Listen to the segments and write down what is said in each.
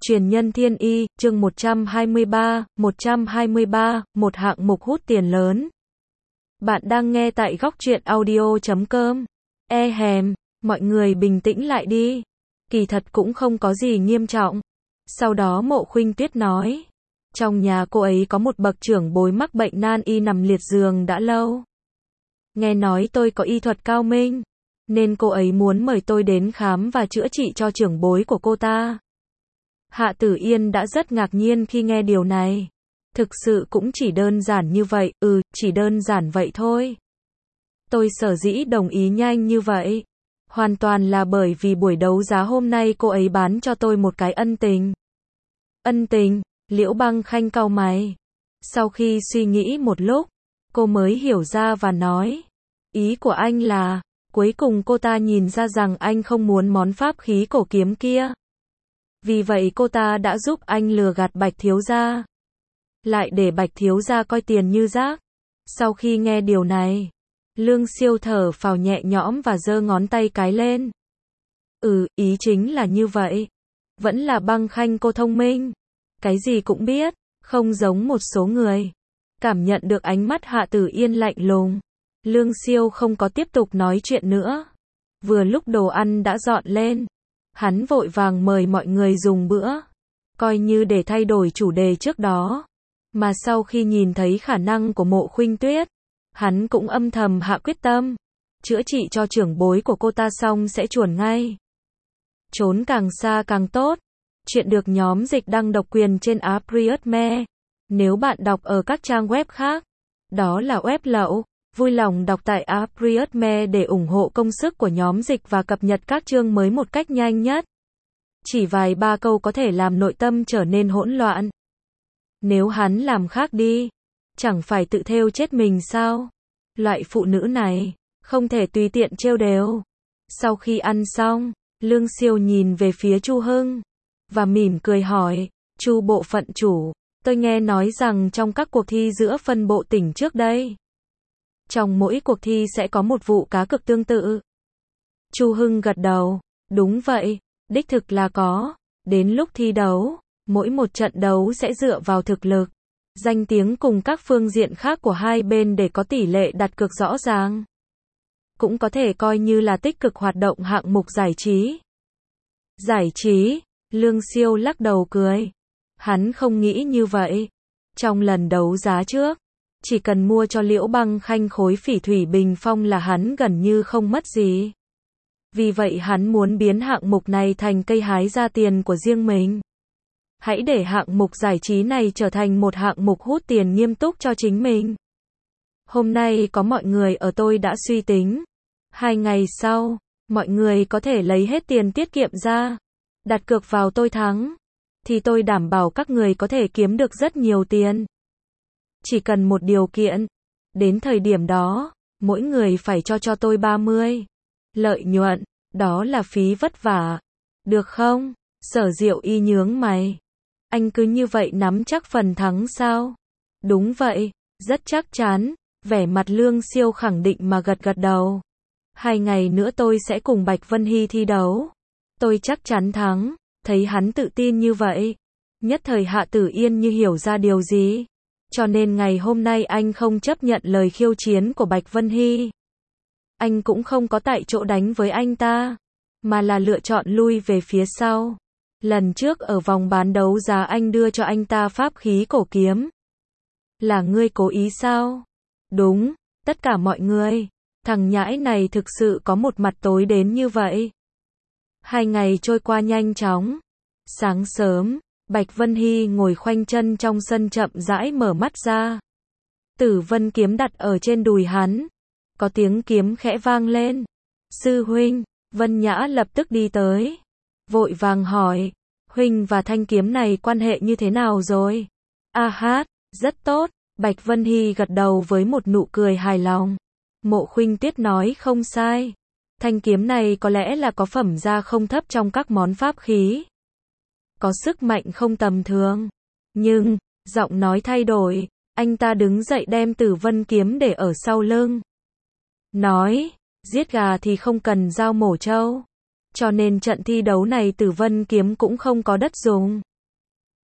Truyền nhân thiên y, chương 123, một hạng mục hút tiền lớn. Bạn đang nghe tại góc truyện audio.com. Mọi người bình tĩnh lại đi. Kỳ thật cũng không có gì nghiêm trọng. Sau đó Mộ Khuynh Tuyết nói. Trong nhà cô ấy có một bậc trưởng bối mắc bệnh nan y nằm liệt giường đã lâu. Nghe nói tôi có y thuật cao minh, nên cô ấy muốn mời tôi đến khám và chữa trị cho trưởng bối của cô ta. Hạ Tử Yên đã rất ngạc nhiên khi nghe điều này. Thực sự cũng chỉ đơn giản như vậy, chỉ đơn giản vậy thôi. Tôi sở dĩ đồng ý nhanh như vậy, hoàn toàn là bởi vì buổi đấu giá hôm nay cô ấy bán cho tôi một cái ân tình. Ân tình? Liễu Băng Khanh cau mày. Sau khi suy nghĩ một lúc, cô mới hiểu ra và nói. Ý của anh là, cuối cùng cô ta nhìn ra rằng anh không muốn món pháp khí cổ kiếm kia. Vì vậy cô ta đã giúp anh lừa gạt Bạch thiếu gia. Lại để Bạch thiếu gia coi tiền như rác. Sau khi nghe điều này, Lương Siêu thở phào nhẹ nhõm và giơ ngón tay cái lên. Ý chính là như vậy. Vẫn là Băng Khanh cô thông minh. Cái gì cũng biết, không giống một số người. Cảm nhận được ánh mắt Hạ Tử Yên lạnh lùng, Lương Siêu không có tiếp tục nói chuyện nữa. Vừa lúc đồ ăn đã dọn lên, hắn vội vàng mời mọi người dùng bữa, coi như để thay đổi chủ đề trước đó. Mà sau khi nhìn thấy khả năng của Mộ Khuynh Tuyết, hắn cũng âm thầm hạ quyết tâm, chữa trị cho trưởng bối của cô ta xong sẽ chuồn ngay. Trốn càng xa càng tốt. Chuyện được nhóm dịch đăng độc quyền trên Appriotme. Nếu bạn đọc ở các trang web khác, đó là web lậu. Vui lòng đọc tại Appriotme để ủng hộ công sức của nhóm dịch và cập nhật các chương mới một cách nhanh nhất. Chỉ vài ba câu có thể làm nội tâm trở nên hỗn loạn. Nếu hắn làm khác đi, chẳng phải tự thêu chết mình sao? Loại phụ nữ này, không thể tùy tiện trêu đểu. Sau khi ăn xong, Lương Siêu nhìn về phía Chu Hưng và mỉm cười hỏi, Chu bộ phận chủ, tôi nghe nói rằng trong các cuộc thi giữa phân bộ tỉnh trước đây, trong mỗi cuộc thi sẽ có một vụ cá cược tương tự. Chu Hưng gật đầu, đúng vậy, đích thực là có. Đến lúc thi đấu, mỗi một trận đấu sẽ dựa vào thực lực, danh tiếng cùng các phương diện khác của hai bên để có tỷ lệ đặt cược rõ ràng. Cũng có thể coi như là tích cực hoạt động hạng mục giải trí. Giải trí? Lương Siêu lắc đầu cười. Hắn không nghĩ như vậy. Trong lần đấu giá trước, chỉ cần mua cho Liễu Băng Khanh khối phỉ thủy bình phong là hắn gần như không mất gì. Vì vậy hắn muốn biến hạng mục này thành cây hái ra tiền của riêng mình. Hãy để hạng mục giải trí này trở thành một hạng mục hút tiền nghiêm túc cho chính mình. Hôm nay có mọi người ở tôi đã suy tính. 2 ngày sau, mọi người có thể lấy hết tiền tiết kiệm ra, đặt cược vào tôi thắng, thì tôi đảm bảo các người có thể kiếm được rất nhiều tiền. Chỉ cần một điều kiện, đến thời điểm đó, mỗi người phải cho tôi 30 lợi nhuận, đó là phí vất vả. Được không? Sở Diệu Y nhướng mày. Anh cứ như vậy nắm chắc phần thắng sao? Đúng vậy, rất chắc chắn. Vẻ mặt Lương Siêu khẳng định mà gật gật đầu. 2 ngày nữa tôi sẽ cùng Bạch Vân Hy thi đấu. Tôi chắc chắn thắng. Thấy hắn tự tin như vậy, nhất thời Hạ Tử Yên như hiểu ra điều gì. Cho nên ngày hôm nay anh không chấp nhận lời khiêu chiến của Bạch Vân Hy. Anh cũng không có tại chỗ đánh với anh ta, mà là lựa chọn lui về phía sau. Lần trước ở vòng bán đấu giá anh đưa cho anh ta pháp khí cổ kiếm. Là ngươi cố ý sao? Đúng, tất cả mọi người. Thằng nhãi này thực sự có một mặt tối đến như vậy. 2 ngày trôi qua nhanh chóng. Sáng sớm, Bạch Vân Hy ngồi khoanh chân trong sân chậm rãi mở mắt ra. Tử Vân kiếm đặt ở trên đùi hắn. Có tiếng kiếm khẽ vang lên. Sư huynh, Vân Nhã lập tức đi tới. Vội vàng hỏi, huynh và thanh kiếm này quan hệ như thế nào rồi? Rất tốt. Bạch Vân Hy gật đầu với một nụ cười hài lòng. Mộ Khuynh Tuyết nói không sai. Thanh kiếm này có lẽ là có phẩm giá không thấp trong các món pháp khí. Có sức mạnh không tầm thường. Nhưng, giọng nói thay đổi, anh ta đứng dậy đem Tử Vân kiếm để ở sau lưng. Nói, giết gà thì không cần dao mổ trâu. Cho nên trận thi đấu này Tử Vân kiếm cũng không có đất dùng.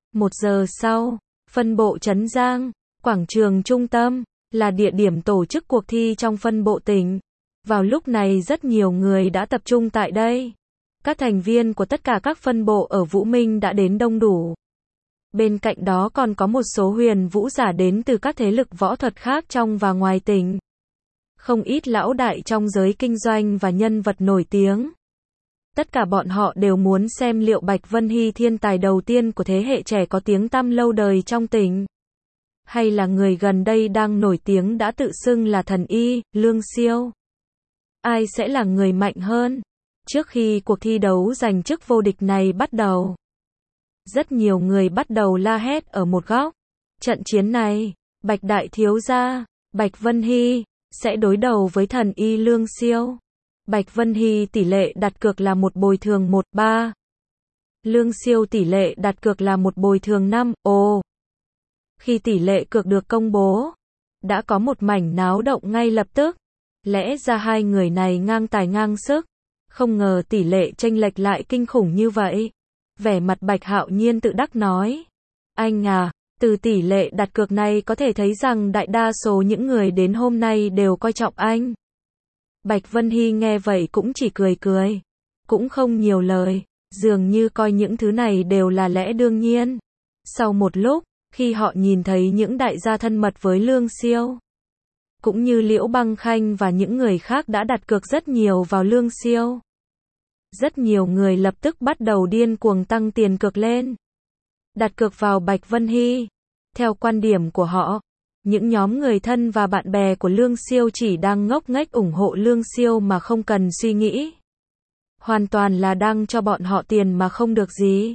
1 giờ sau, phân bộ Trấn Giang, quảng trường trung tâm, là địa điểm tổ chức cuộc thi trong phân bộ tỉnh. Vào lúc này rất nhiều người đã tập trung tại đây. Các thành viên của tất cả các phân bộ ở Vũ Minh đã đến đông đủ. Bên cạnh đó còn có một số huyền vũ giả đến từ các thế lực võ thuật khác trong và ngoài tỉnh. Không ít lão đại trong giới kinh doanh và nhân vật nổi tiếng. Tất cả bọn họ đều muốn xem liệu Bạch Vân Hy thiên tài đầu tiên của thế hệ trẻ có tiếng tăm lâu đời trong tỉnh. Hay là người gần đây đang nổi tiếng đã tự xưng là thần y, Lương Siêu. Ai sẽ là người mạnh hơn? Trước khi cuộc thi đấu giành chức vô địch này bắt đầu, rất nhiều người bắt đầu la hét ở một góc. Trận chiến này, Bạch Đại Thiếu Gia, Bạch Vân Hy, sẽ đối đầu với thần y Lương Siêu. Bạch Vân Hy tỷ lệ đặt cược là một bồi thường 1-3. Lương Siêu tỷ lệ đặt cược là một bồi thường 5. Ồ! Khi tỷ lệ cược được công bố, đã có một mảnh náo động ngay lập tức. Lẽ ra hai người này ngang tài ngang sức. Không ngờ tỷ lệ chênh lệch lại kinh khủng như vậy. Vẻ mặt Bạch Hạo Nhiên tự đắc nói. Anh à, từ tỷ lệ đặt cược này có thể thấy rằng đại đa số những người đến hôm nay đều coi trọng anh. Bạch Vân Hy nghe vậy cũng chỉ cười cười. Cũng không nhiều lời, dường như coi những thứ này đều là lẽ đương nhiên. Sau một lúc, khi họ nhìn thấy những đại gia thân mật với Lương Siêu, cũng như Liễu Băng Khanh và những người khác đã đặt cược rất nhiều vào Lương Siêu. Rất nhiều người lập tức bắt đầu điên cuồng tăng tiền cược lên. Đặt cược vào Bạch Vân Hy. Theo quan điểm của họ, những nhóm người thân và bạn bè của Lương Siêu chỉ đang ngốc nghếch ủng hộ Lương Siêu mà không cần suy nghĩ. Hoàn toàn là đang cho bọn họ tiền mà không được gì.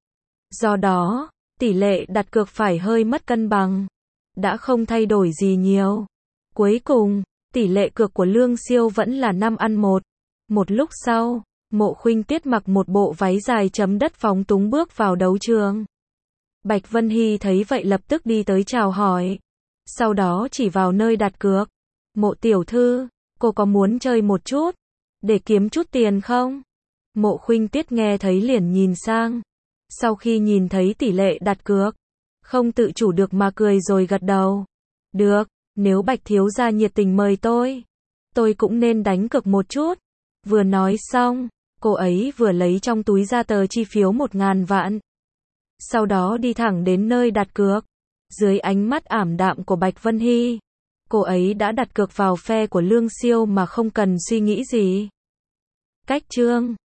Do đó, tỷ lệ đặt cược phải hơi mất cân bằng. Đã không thay đổi gì nhiều. Cuối cùng, tỷ lệ cược của Lương Siêu vẫn là 5-1. Một lúc sau, Mộ Khuynh Tuyết mặc một bộ váy dài chấm đất phóng túng bước vào đấu trường. Bạch Vân Hy thấy vậy lập tức đi tới chào hỏi. Sau đó chỉ vào nơi đặt cược. Mộ tiểu thư, cô có muốn chơi một chút, để kiếm chút tiền không? Mộ Khuynh Tuyết nghe thấy liền nhìn sang. Sau khi nhìn thấy tỷ lệ đặt cược, không tự chủ được mà cười rồi gật đầu. Được, nếu Bạch thiếu gia nhiệt tình mời tôi cũng nên đánh cược một chút. Vừa nói xong, cô ấy vừa lấy trong túi ra tờ chi phiếu 1.000 vạn. Sau đó đi thẳng đến nơi đặt cược. Dưới ánh mắt ảm đạm của Bạch Vân Hy, cô ấy đã đặt cược vào phe của Lương Siêu mà không cần suy nghĩ gì. Cách chương